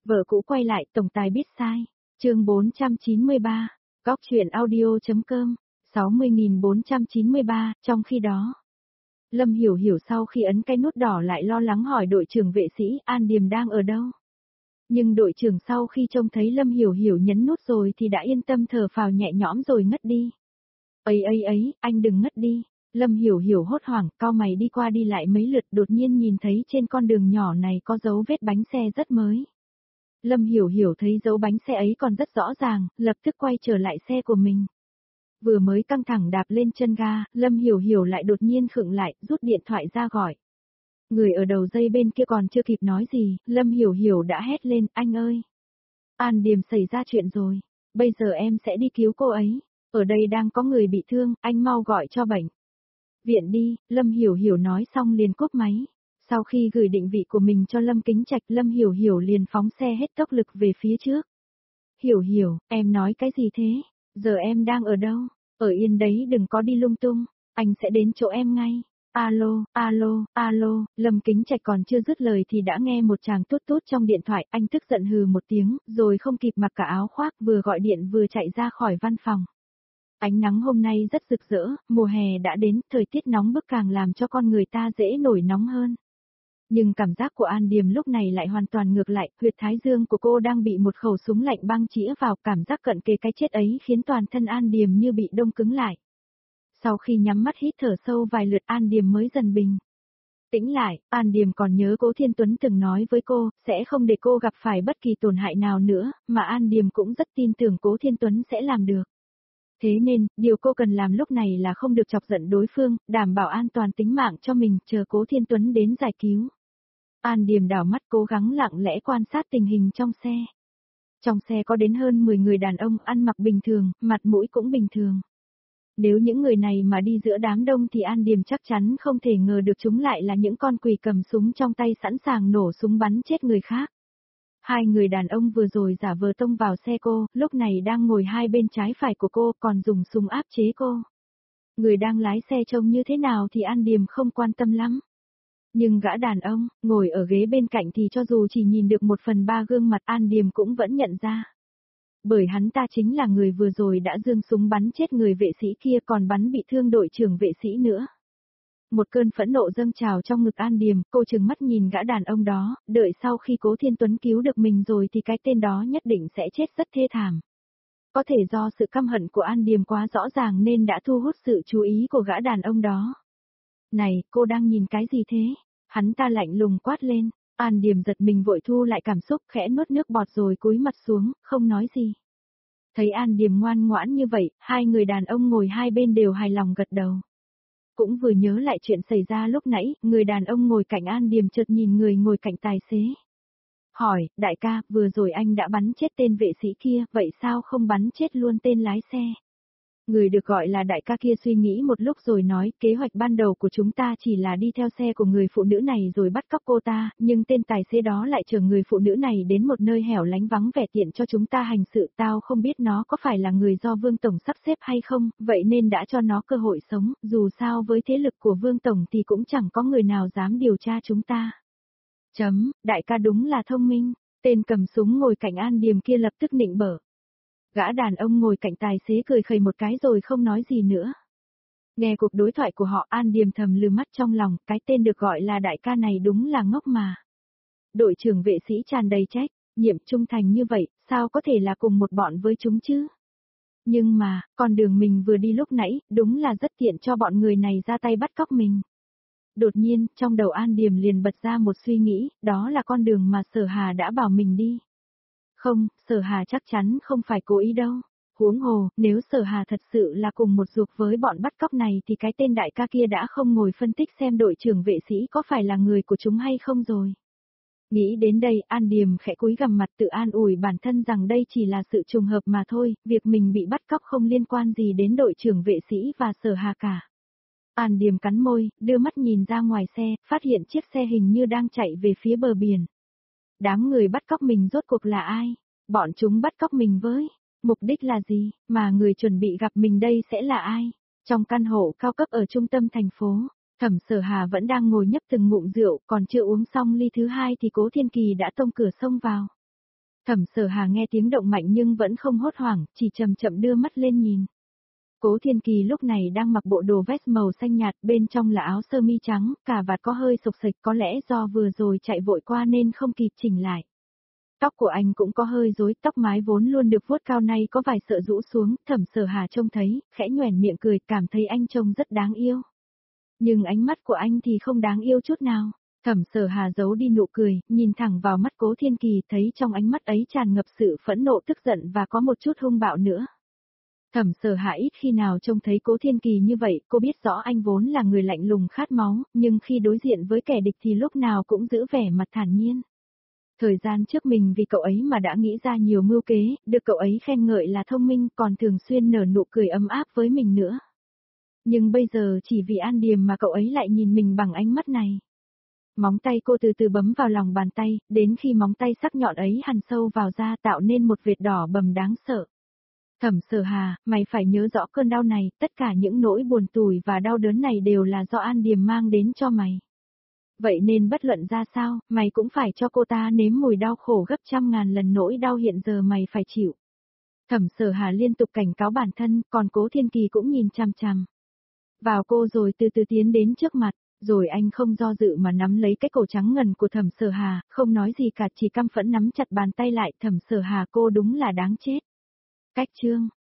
Vợ cũ quay lại, tổng tài biết sai. Chương 493, Góc truyện audio.com, 60.493, trong khi đó. Lâm Hiểu Hiểu sau khi ấn cái nút đỏ lại lo lắng hỏi đội trưởng vệ sĩ An Điềm đang ở đâu. Nhưng đội trưởng sau khi trông thấy Lâm Hiểu Hiểu nhấn nút rồi thì đã yên tâm thở phào nhẹ nhõm rồi ngất đi. Ấy, anh đừng ngất đi. Lâm Hiểu Hiểu hốt hoảng, cau mày đi qua đi lại mấy lượt đột nhiên nhìn thấy trên con đường nhỏ này có dấu vết bánh xe rất mới. Lâm Hiểu Hiểu thấy dấu bánh xe ấy còn rất rõ ràng, lập tức quay trở lại xe của mình. Vừa mới căng thẳng đạp lên chân ga, Lâm Hiểu Hiểu lại đột nhiên khựng lại, rút điện thoại ra gọi. Người ở đầu dây bên kia còn chưa kịp nói gì, Lâm Hiểu Hiểu đã hét lên, anh ơi! An Điềm xảy ra chuyện rồi, bây giờ em sẽ đi cứu cô ấy, ở đây đang có người bị thương, anh mau gọi cho bệnh viện đi, Lâm Hiểu Hiểu nói xong liền cúp máy. Sau khi gửi định vị của mình cho Lâm Kính Trạch, Lâm Hiểu Hiểu liền phóng xe hết tốc lực về phía trước. Hiểu Hiểu, em nói cái gì thế? Giờ em đang ở đâu? Ở yên đấy đừng có đi lung tung, anh sẽ đến chỗ em ngay. Alo, Lâm Kính Trạch còn chưa dứt lời thì đã nghe một chàng tút tút trong điện thoại, anh tức giận hừ một tiếng, rồi không kịp mặc cả áo khoác vừa gọi điện vừa chạy ra khỏi văn phòng. Ánh nắng hôm nay rất rực rỡ, mùa hè đã đến, thời tiết nóng bức càng làm cho con người ta dễ nổi nóng hơn. Nhưng cảm giác của An Điềm lúc này lại hoàn toàn ngược lại, huyệt thái dương của cô đang bị một khẩu súng lạnh băng chĩa vào, cảm giác cận kề cái chết ấy khiến toàn thân An Điềm như bị đông cứng lại. Sau khi nhắm mắt hít thở sâu vài lượt An Điềm mới dần bình tĩnh lại, An Điềm còn nhớ Cố Thiên Tuấn từng nói với cô, sẽ không để cô gặp phải bất kỳ tổn hại nào nữa, mà An Điềm cũng rất tin tưởng Cố Thiên Tuấn sẽ làm được. Thế nên, điều cô cần làm lúc này là không được chọc giận đối phương, đảm bảo an toàn tính mạng cho mình, chờ Cố Thiên Tuấn đến giải cứu. An Điềm đảo mắt cố gắng lặng lẽ quan sát tình hình trong xe. Trong xe có đến hơn 10 người đàn ông ăn mặc bình thường, mặt mũi cũng bình thường. Nếu những người này mà đi giữa đám đông thì An Điềm chắc chắn không thể ngờ được chúng lại là những con quỷ cầm súng trong tay sẵn sàng nổ súng bắn chết người khác. Hai người đàn ông vừa rồi giả vờ tông vào xe cô, lúc này đang ngồi hai bên trái phải của cô còn dùng súng áp chế cô. Người đang lái xe trông như thế nào thì An Điềm không quan tâm lắm. Nhưng gã đàn ông, ngồi ở ghế bên cạnh thì cho dù chỉ nhìn được 1/3 gương mặt An Điềm cũng vẫn nhận ra. Bởi hắn ta chính là người vừa rồi đã giương súng bắn chết người vệ sĩ kia còn bắn bị thương đội trưởng vệ sĩ nữa. Một cơn phẫn nộ dâng trào trong ngực An Điềm, cô trừng mắt nhìn gã đàn ông đó, đợi sau khi Cố Thiên Tuấn cứu được mình rồi thì cái tên đó nhất định sẽ chết rất thê thảm. Có thể do sự căm hận của An Điềm quá rõ ràng nên đã thu hút sự chú ý của gã đàn ông đó. Này, cô đang nhìn cái gì thế? Hắn ta lạnh lùng quát lên, An Điềm giật mình vội thu lại cảm xúc khẽ nuốt nước bọt rồi cúi mặt xuống, không nói gì. Thấy An Điềm ngoan ngoãn như vậy, hai người đàn ông ngồi hai bên đều hài lòng gật đầu. Cũng vừa nhớ lại chuyện xảy ra lúc nãy, người đàn ông ngồi cạnh An Điềm chợt nhìn người ngồi cạnh tài xế. Hỏi, đại ca, vừa rồi anh đã bắn chết tên vệ sĩ kia, vậy sao không bắn chết luôn tên lái xe? Người được gọi là đại ca kia suy nghĩ một lúc rồi nói, kế hoạch ban đầu của chúng ta chỉ là đi theo xe của người phụ nữ này rồi bắt cóc cô ta, nhưng tên tài xế đó lại chở người phụ nữ này đến một nơi hẻo lánh vắng vẻ tiện cho chúng ta hành sự, tao không biết nó có phải là người do Vương Tổng sắp xếp hay không, vậy nên đã cho nó cơ hội sống, dù sao với thế lực của Vương Tổng thì cũng chẳng có người nào dám điều tra chúng ta. Đại ca đúng là thông minh, tên cầm súng ngồi cạnh An Điềm kia lập tức nịnh bợ. Gã đàn ông ngồi cạnh tài xế cười khẩy một cái rồi không nói gì nữa. Nghe cuộc đối thoại của họ An Điềm thầm lừ mắt trong lòng, cái tên được gọi là đại ca này đúng là ngốc mà. Đội trưởng vệ sĩ tràn đầy trách, nhiệm trung thành như vậy, sao có thể là cùng một bọn với chúng chứ? Nhưng mà, con đường mình vừa đi lúc nãy, đúng là rất tiện cho bọn người này ra tay bắt cóc mình. Đột nhiên, trong đầu An Điềm liền bật ra một suy nghĩ, đó là con đường mà Sở Hà đã bảo mình đi. Không, Sở Hà chắc chắn không phải cố ý đâu. Huống hồ, nếu Sở Hà thật sự là cùng một ruột với bọn bắt cóc này thì cái tên đại ca kia đã không ngồi phân tích xem đội trưởng vệ sĩ có phải là người của chúng hay không rồi. Nghĩ đến đây, An Điềm khẽ cúi gằm mặt tự an ủi bản thân rằng đây chỉ là sự trùng hợp mà thôi, việc mình bị bắt cóc không liên quan gì đến đội trưởng vệ sĩ và Sở Hà cả. An Điềm cắn môi, đưa mắt nhìn ra ngoài xe, phát hiện chiếc xe hình như đang chạy về phía bờ biển. Đám người bắt cóc mình rốt cuộc là ai? Bọn chúng bắt cóc mình với mục đích là gì? Mà người chuẩn bị gặp mình đây sẽ là ai? Trong căn hộ cao cấp ở trung tâm thành phố, Thẩm Sở Hà vẫn đang ngồi nhấp từng ngụm rượu, còn chưa uống xong ly thứ hai thì Cố Thiên Kỳ đã tông cửa xông vào. Thẩm Sở Hà nghe tiếng động mạnh nhưng vẫn không hốt hoảng, chỉ chậm chậm đưa mắt lên nhìn. Cố Thiên Kỳ lúc này đang mặc bộ đồ vest màu xanh nhạt, bên trong là áo sơ mi trắng, cà vạt có hơi xộc xệch, có lẽ do vừa rồi chạy vội qua nên không kịp chỉnh lại. Tóc của anh cũng có hơi rối, tóc mái vốn luôn được vuốt cao nay có vài sợi rũ xuống, Thẩm Sở Hà trông thấy, khẽ nhoẻn miệng cười, cảm thấy anh trông rất đáng yêu. Nhưng ánh mắt của anh thì không đáng yêu chút nào. Thẩm Sở Hà giấu đi nụ cười, nhìn thẳng vào mắt Cố Thiên Kỳ, thấy trong ánh mắt ấy tràn ngập sự phẫn nộ, tức giận và có một chút hung bạo nữa. Thẩm Sở Hà ít khi nào trông thấy Cố Thiên Kỳ như vậy, cô biết rõ anh vốn là người lạnh lùng khát máu, nhưng khi đối diện với kẻ địch thì lúc nào cũng giữ vẻ mặt thản nhiên. Thời gian trước mình vì cậu ấy mà đã nghĩ ra nhiều mưu kế, được cậu ấy khen ngợi là thông minh, còn thường xuyên nở nụ cười ấm áp với mình nữa. Nhưng bây giờ chỉ vì An Điềm mà cậu ấy lại nhìn mình bằng ánh mắt này. Móng tay cô từ từ bấm vào lòng bàn tay, đến khi móng tay sắc nhọn ấy hằn sâu vào da tạo nên một vệt đỏ bầm đáng sợ. Thẩm Sở Hà, mày phải nhớ rõ cơn đau này, tất cả những nỗi buồn tủi và đau đớn này đều là do An Điềm mang đến cho mày. Vậy nên bất luận ra sao, mày cũng phải cho cô ta nếm mùi đau khổ gấp trăm ngàn lần nỗi đau hiện giờ mày phải chịu. Thẩm Sở Hà liên tục cảnh cáo bản thân, còn Cố Thiên Kỳ cũng nhìn chằm chằm vào cô rồi từ từ tiến đến trước mặt, rồi anh không do dự mà nắm lấy cái cổ trắng ngần của Thẩm Sở Hà, không nói gì cả, chỉ căm phẫn nắm chặt bàn tay lại. Thẩm Sở Hà, cô đúng là đáng chết. Cách chương